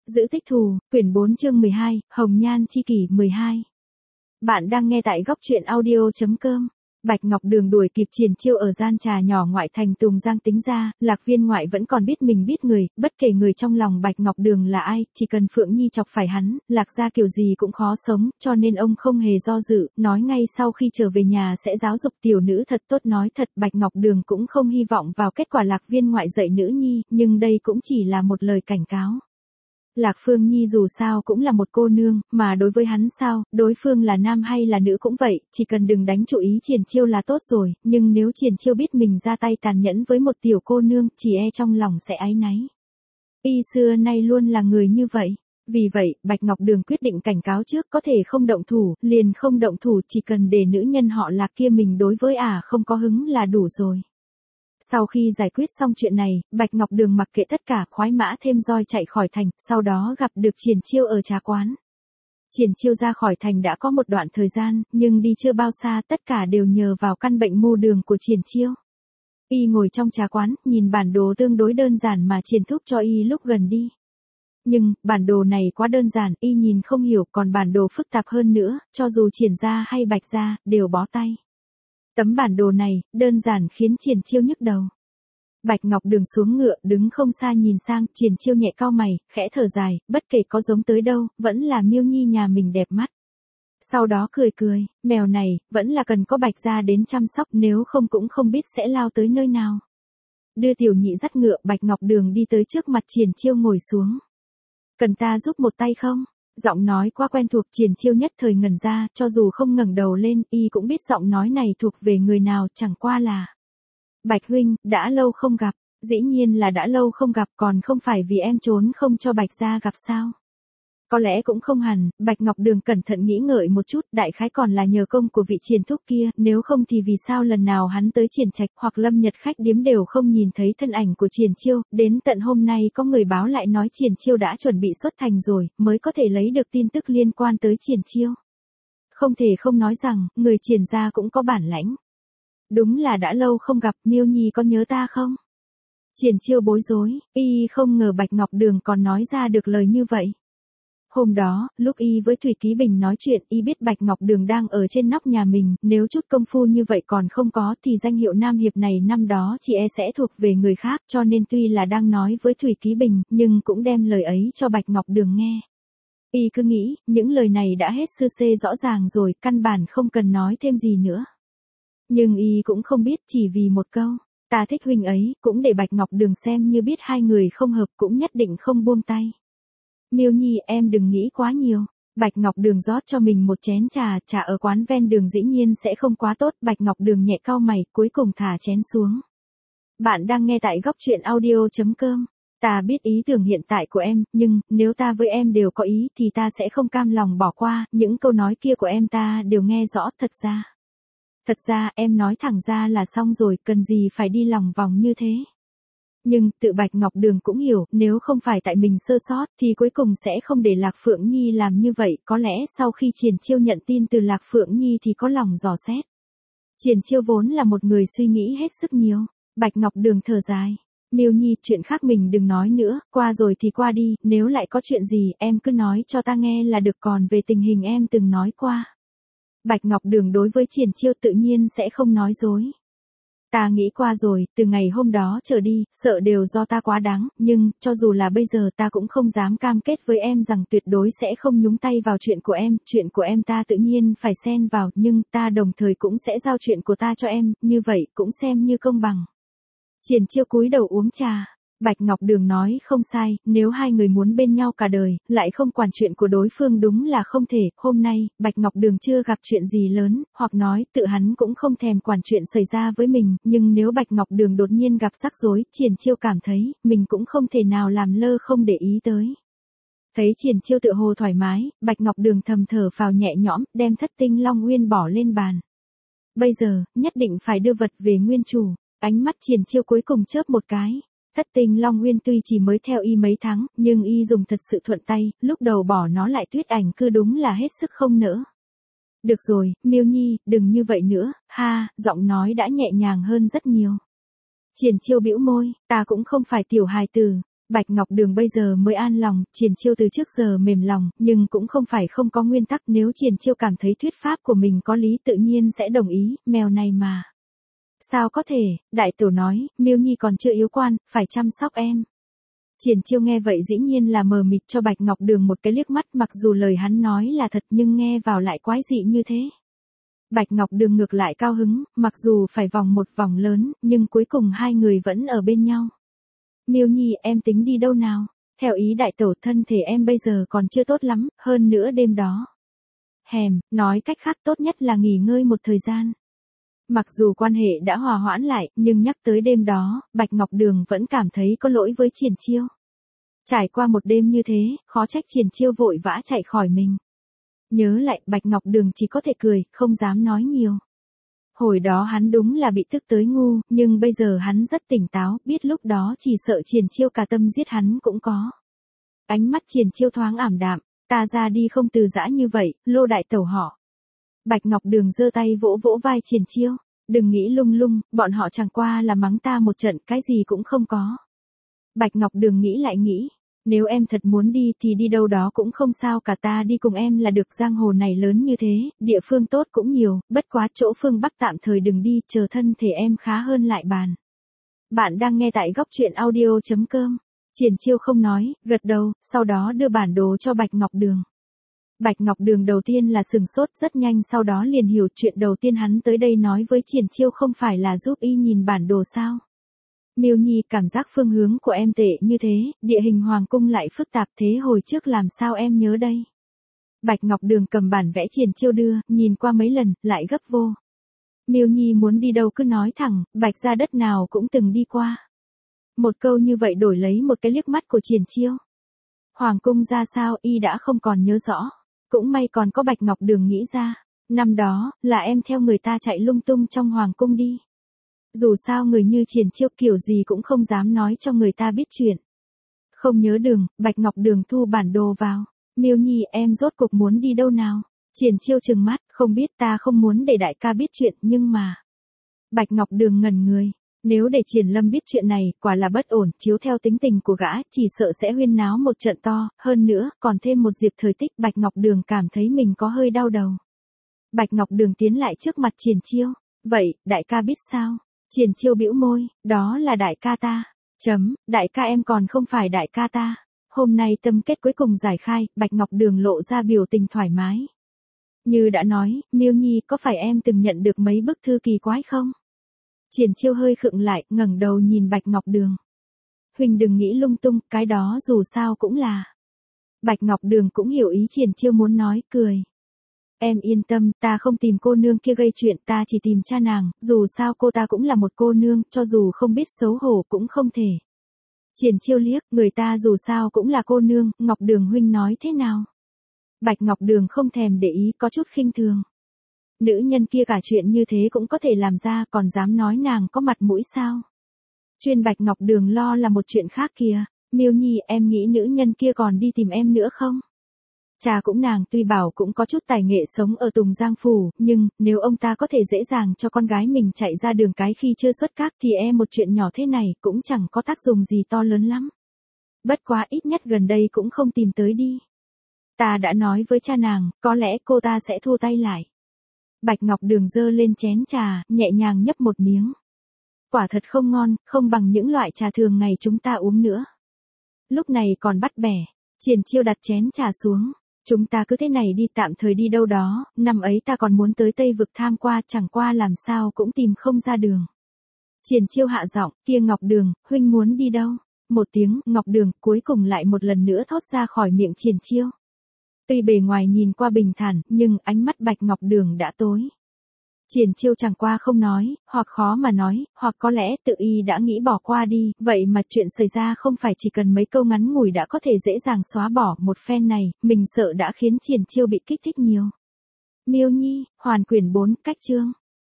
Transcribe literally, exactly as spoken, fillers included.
Giữ tích thù, quyển bốn chương mười hai, Hồng Nhan chi kỷ mười hai. Bạn đang nghe tại góc truyện audio chấm com. Bạch Ngọc Đường đuổi kịp Triển Chiêu ở gian trà nhỏ ngoại thành Tùng Giang tính ra, Lạc Viên ngoại vẫn còn biết mình biết người, bất kể người trong lòng Bạch Ngọc Đường là ai, chỉ cần Phượng Nhi chọc phải hắn, Lạc gia kiểu gì cũng khó sống, cho nên ông không hề do dự, nói ngay sau khi trở về nhà sẽ giáo dục tiểu nữ thật tốt. Nói thật, Bạch Ngọc Đường cũng không hy vọng vào kết quả Lạc Viên ngoại dạy nữ nhi, nhưng đây cũng chỉ là một lời cảnh cáo. Lạc Phương Nhi dù sao cũng là một cô nương, mà đối với hắn sao, đối phương là nam hay là nữ cũng vậy, chỉ cần đừng đánh chủ ý Triển Chiêu là tốt rồi, nhưng nếu Triển Chiêu biết mình ra tay tàn nhẫn với một tiểu cô nương, chỉ e trong lòng sẽ áy náy. Y xưa nay luôn là người như vậy. Vì vậy, Bạch Ngọc Đường quyết định cảnh cáo trước, có thể không động thủ, liền không động thủ, chỉ cần để nữ nhân họ Lạc kia mình đối với ả à không có hứng là đủ rồi. Sau khi giải quyết xong chuyện này, Bạch Ngọc Đường mặc kệ tất cả, khoái mã thêm roi chạy khỏi thành, sau đó gặp được Triển Chiêu ở trà quán. Triển Chiêu ra khỏi thành đã có một đoạn thời gian, nhưng đi chưa bao xa, tất cả đều nhờ vào căn bệnh mù đường của Triển Chiêu. Y ngồi trong trà quán, nhìn bản đồ tương đối đơn giản mà Triển thúc cho y lúc gần đi. Nhưng, bản đồ này quá đơn giản, y nhìn không hiểu, còn bản đồ phức tạp hơn nữa, cho dù Triển gia hay Bạch gia, đều bó tay. Tấm bản đồ này, đơn giản khiến Triển Chiêu nhức đầu. Bạch Ngọc Đường xuống ngựa, đứng không xa nhìn sang, Triển Chiêu nhẹ cau mày, khẽ thở dài, bất kể có giống tới đâu, vẫn là Miêu Nhi nhà mình đẹp mắt. Sau đó cười cười, mèo này, vẫn là cần có Bạch gia đến chăm sóc, nếu không cũng không biết sẽ lao tới nơi nào. Đưa tiểu nhị dắt ngựa, Bạch Ngọc Đường đi tới trước mặt Triển Chiêu ngồi xuống. Cần ta giúp một tay không? Giọng nói quá quen thuộc, Triển Chiêu nhất thời ngẩn ra, cho dù không ngẩng đầu lên, y cũng biết giọng nói này thuộc về người nào, chẳng qua là Bạch huynh, đã lâu không gặp. Dĩ nhiên là đã lâu không gặp, còn không phải vì em trốn không cho Bạch gia gặp sao? Có lẽ cũng không hẳn, Bạch Ngọc Đường cẩn thận nghĩ ngợi một chút, đại khái còn là nhờ công của vị Triển thúc kia, nếu không thì vì sao lần nào hắn tới Triển trạch hoặc Lâm Nhật khách điếm đều không nhìn thấy thân ảnh của Triển Chiêu, đến tận hôm nay có người báo lại nói Triển Chiêu đã chuẩn bị xuất thành rồi, mới có thể lấy được tin tức liên quan tới Triển Chiêu. Không thể không nói rằng, người Triển gia cũng có bản lãnh. Đúng là đã lâu không gặp, Miêu Nhi có nhớ ta không? Triển Chiêu bối rối, y không ngờ Bạch Ngọc Đường còn nói ra được lời như vậy. Hôm đó, lúc y với Thủy Ký Bình nói chuyện, y biết Bạch Ngọc Đường đang ở trên nóc nhà mình, nếu chút công phu như vậy còn không có thì danh hiệu Nam Hiệp này năm đó chỉ e sẽ thuộc về người khác, cho nên tuy là đang nói với Thủy Ký Bình, nhưng cũng đem lời ấy cho Bạch Ngọc Đường nghe. Y cứ nghĩ, những lời này đã hết sơ xê rõ ràng rồi, căn bản không cần nói thêm gì nữa. Nhưng y cũng không biết, chỉ vì một câu, ta thích huynh ấy, cũng để Bạch Ngọc Đường xem như biết hai người không hợp, cũng nhất định không buông tay. Miêu Nhi, em đừng nghĩ quá nhiều. Bạch Ngọc Đường rót cho mình một chén trà, trà ở quán ven đường dĩ nhiên sẽ không quá tốt, Bạch Ngọc Đường nhẹ cau mày, cuối cùng thả chén xuống. Bạn đang nghe tại góc truyện audio chấm com. Ta biết ý tưởng hiện tại của em, nhưng, nếu ta với em đều có ý thì ta sẽ không cam lòng bỏ qua, những câu nói kia của em ta đều nghe rõ, thật ra. Thật ra, em nói thẳng ra là xong rồi, cần gì phải đi lòng vòng như thế. Nhưng, tự Bạch Ngọc Đường cũng hiểu, nếu không phải tại mình sơ sót, thì cuối cùng sẽ không để Lạc Phượng Nhi làm như vậy, có lẽ sau khi Triển Chiêu nhận tin từ Lạc Phượng Nhi thì có lòng dò xét. Triển Chiêu vốn là một người suy nghĩ hết sức nhiều. Bạch Ngọc Đường thở dài. Miêu Nhi, chuyện khác mình đừng nói nữa, qua rồi thì qua đi, nếu lại có chuyện gì, em cứ nói cho ta nghe là được, còn về tình hình em từng nói qua. Bạch Ngọc Đường đối với Triển Chiêu tự nhiên sẽ không nói dối. Ta nghĩ qua rồi, từ ngày hôm đó trở đi, sợ đều do ta quá đáng, nhưng, cho dù là bây giờ ta cũng không dám cam kết với em rằng tuyệt đối sẽ không nhúng tay vào chuyện của em, chuyện của em ta tự nhiên phải xen vào, nhưng ta đồng thời cũng sẽ giao chuyện của ta cho em, như vậy cũng xem như công bằng. Triển Chiêu cúi đầu uống trà. Bạch Ngọc Đường nói không sai, nếu hai người muốn bên nhau cả đời, lại không quản chuyện của đối phương đúng là không thể. Hôm nay, Bạch Ngọc Đường chưa gặp chuyện gì lớn, hoặc nói tự hắn cũng không thèm quản chuyện xảy ra với mình, nhưng nếu Bạch Ngọc Đường đột nhiên gặp rắc rối, Triển Chiêu cảm thấy, mình cũng không thể nào làm lơ không để ý tới. Thấy Triển Chiêu tự hồ thoải mái, Bạch Ngọc Đường thầm thở phào nhẹ nhõm, đem Thất Tinh Long Nguyên bỏ lên bàn. Bây giờ, nhất định phải đưa vật về nguyên chủ. Ánh mắt Triển Chiêu cuối cùng chớp một cái. Thất Tinh Long Nguyên tuy chỉ mới theo y mấy tháng, nhưng y dùng thật sự thuận tay, lúc đầu bỏ nó lại Tuyết Ảnh cứ đúng là hết sức không nỡ. Được rồi, Miêu Nhi, đừng như vậy nữa, ha, giọng nói đã nhẹ nhàng hơn rất nhiều. Triển Chiêu bĩu môi, ta cũng không phải tiểu hài tử. Bạch Ngọc Đường bây giờ mới an lòng, Triển Chiêu từ trước giờ mềm lòng, nhưng cũng không phải không có nguyên tắc, nếu Triển Chiêu cảm thấy thuyết pháp của mình có lý tự nhiên sẽ đồng ý, mèo này mà. Sao có thể, đại tẩu nói, Miêu Nhi còn chưa yếu quan, phải chăm sóc em. Triển Chiêu nghe vậy dĩ nhiên là mờ mịt cho Bạch Ngọc Đường một cái liếc mắt, mặc dù lời hắn nói là thật nhưng nghe vào lại quái dị như thế. Bạch Ngọc Đường ngược lại cao hứng, mặc dù phải vòng một vòng lớn, nhưng cuối cùng hai người vẫn ở bên nhau. Miêu Nhi, em tính đi đâu nào? Theo ý đại tẩu, thân thể em bây giờ còn chưa tốt lắm, hơn nữa đêm đó. Hèm, nói cách khác tốt nhất là nghỉ ngơi một thời gian. Mặc dù quan hệ đã hòa hoãn lại, nhưng nhắc tới đêm đó, Bạch Ngọc Đường vẫn cảm thấy có lỗi với Triển Chiêu. Trải qua một đêm như thế, khó trách Triển Chiêu vội vã chạy khỏi mình. Nhớ lại, Bạch Ngọc Đường chỉ có thể cười, không dám nói nhiều. Hồi đó hắn đúng là bị tức tới ngu, nhưng bây giờ hắn rất tỉnh táo, biết lúc đó chỉ sợ Triển Chiêu cả tâm giết hắn cũng có. Ánh mắt Triển Chiêu thoáng ảm đạm, ta ra đi không từ giã như vậy, Lô đại tẩu họ. Bạch Ngọc Đường giơ tay vỗ vỗ vai Triển Chiêu, đừng nghĩ lung lung, bọn họ chẳng qua là mắng ta một trận, cái gì cũng không có. Bạch Ngọc Đường nghĩ lại nghĩ, nếu em thật muốn đi thì đi đâu đó cũng không sao cả, ta đi cùng em là được, giang hồ này lớn như thế, địa phương tốt cũng nhiều, bất quá chỗ phương Bắc tạm thời đừng đi, chờ thân thể em khá hơn lại bàn. Bạn đang nghe tại góc truyện audio chấm com. Triển Chiêu không nói, gật đầu, sau đó đưa bản đồ cho Bạch Ngọc Đường. Bạch Ngọc Đường đầu tiên là sừng sốt, rất nhanh sau đó liền hiểu chuyện đầu tiên hắn tới đây nói với Triển Chiêu không phải là giúp y nhìn bản đồ sao. Miêu Nhi, cảm giác phương hướng của em tệ như thế, địa hình hoàng cung lại phức tạp thế, hồi trước làm sao em nhớ đây. Bạch Ngọc Đường cầm bản vẽ Triển Chiêu đưa, nhìn qua mấy lần, lại gấp vô. Miêu Nhi muốn đi đâu cứ nói thẳng, Bạch gia đất nào cũng từng đi qua. Một câu như vậy đổi lấy một cái liếc mắt của Triển Chiêu. Hoàng cung ra sao y đã không còn nhớ rõ. Cũng may còn có Bạch Ngọc Đường nghĩ ra, năm đó, là em theo người ta chạy lung tung trong hoàng cung đi. Dù sao người như Triển Chiêu kiểu gì cũng không dám nói cho người ta biết chuyện. Không nhớ đường, Bạch Ngọc Đường thu bản đồ vào. Miêu Nhi, em rốt cuộc muốn đi đâu nào? Triển Chiêu trừng mắt, không biết, ta không muốn để đại ca biết chuyện, nhưng mà. Bạch Ngọc Đường ngẩn người. Nếu để Triển Lâm biết chuyện này, quả là bất ổn, chiếu theo tính tình của gã, chỉ sợ sẽ huyên náo một trận to, hơn nữa, còn thêm một dịp thời tích, Bạch Ngọc Đường cảm thấy mình có hơi đau đầu. Bạch Ngọc Đường tiến lại trước mặt Triển Chiêu, vậy, đại ca biết sao? Triển Chiêu bĩu môi, đó là đại ca ta. Chấm, đại ca em còn không phải đại ca ta. Hôm nay tâm kết cuối cùng giải khai, Bạch Ngọc Đường lộ ra biểu tình thoải mái. Như đã nói, Miêu Nhi, có phải em từng nhận được mấy bức thư kỳ quái không? Triển Chiêu hơi khựng lại, ngẩng đầu nhìn Bạch Ngọc Đường. Huỳnh đừng nghĩ lung tung, cái đó dù sao cũng là. Bạch Ngọc Đường cũng hiểu ý Triển Chiêu muốn nói, cười. Em yên tâm, ta không tìm cô nương kia gây chuyện, ta chỉ tìm cha nàng, dù sao cô ta cũng là một cô nương, cho dù không biết xấu hổ cũng không thể. Triển Chiêu liếc, người ta dù sao cũng là cô nương, Ngọc Đường huynh nói thế nào? Bạch Ngọc Đường không thèm để ý, có chút khinh thường. Nữ nhân kia cả chuyện như thế cũng có thể làm ra, còn dám nói nàng có mặt mũi sao? Chuyên Bạch Ngọc Đường lo là một chuyện khác kìa. Miêu Nhi, em nghĩ nữ nhân kia còn đi tìm em nữa không? Cha cũng nàng tuy bảo cũng có chút tài nghệ sống ở Tùng Giang Phủ, nhưng, nếu ông ta có thể dễ dàng cho con gái mình chạy ra đường cái khi chưa xuất các thì e một chuyện nhỏ thế này cũng chẳng có tác dụng gì to lớn lắm. Bất quá ít nhất gần đây cũng không tìm tới đi. Ta đã nói với cha nàng, có lẽ cô ta sẽ thu tay lại. Bạch Ngọc Đường dơ lên chén trà, nhẹ nhàng nhấp một miếng. Quả thật không ngon, không bằng những loại trà thường ngày chúng ta uống nữa. Lúc này còn bắt bẻ, Triển Chiêu đặt chén trà xuống. Chúng ta cứ thế này đi, tạm thời đi đâu đó, năm ấy ta còn muốn tới Tây Vực tham qua, chẳng qua làm sao cũng tìm không ra đường. Triển Chiêu hạ giọng, kia Ngọc Đường, huynh muốn đi đâu? Một tiếng, Ngọc Đường, cuối cùng lại một lần nữa thốt ra khỏi miệng Triển Chiêu. Tuy bề ngoài nhìn qua bình thản, nhưng ánh mắt Bạch Ngọc Đường đã tối. Triển Chiêu chẳng qua không nói, hoặc khó mà nói, hoặc có lẽ tự y đã nghĩ bỏ qua đi, vậy mà chuyện xảy ra không phải chỉ cần mấy câu ngắn ngủi đã có thể dễ dàng xóa bỏ, một phen này, mình sợ đã khiến Triển Chiêu bị kích thích nhiều. Miêu Nhi, Hoàn quyển bốn, cách chương.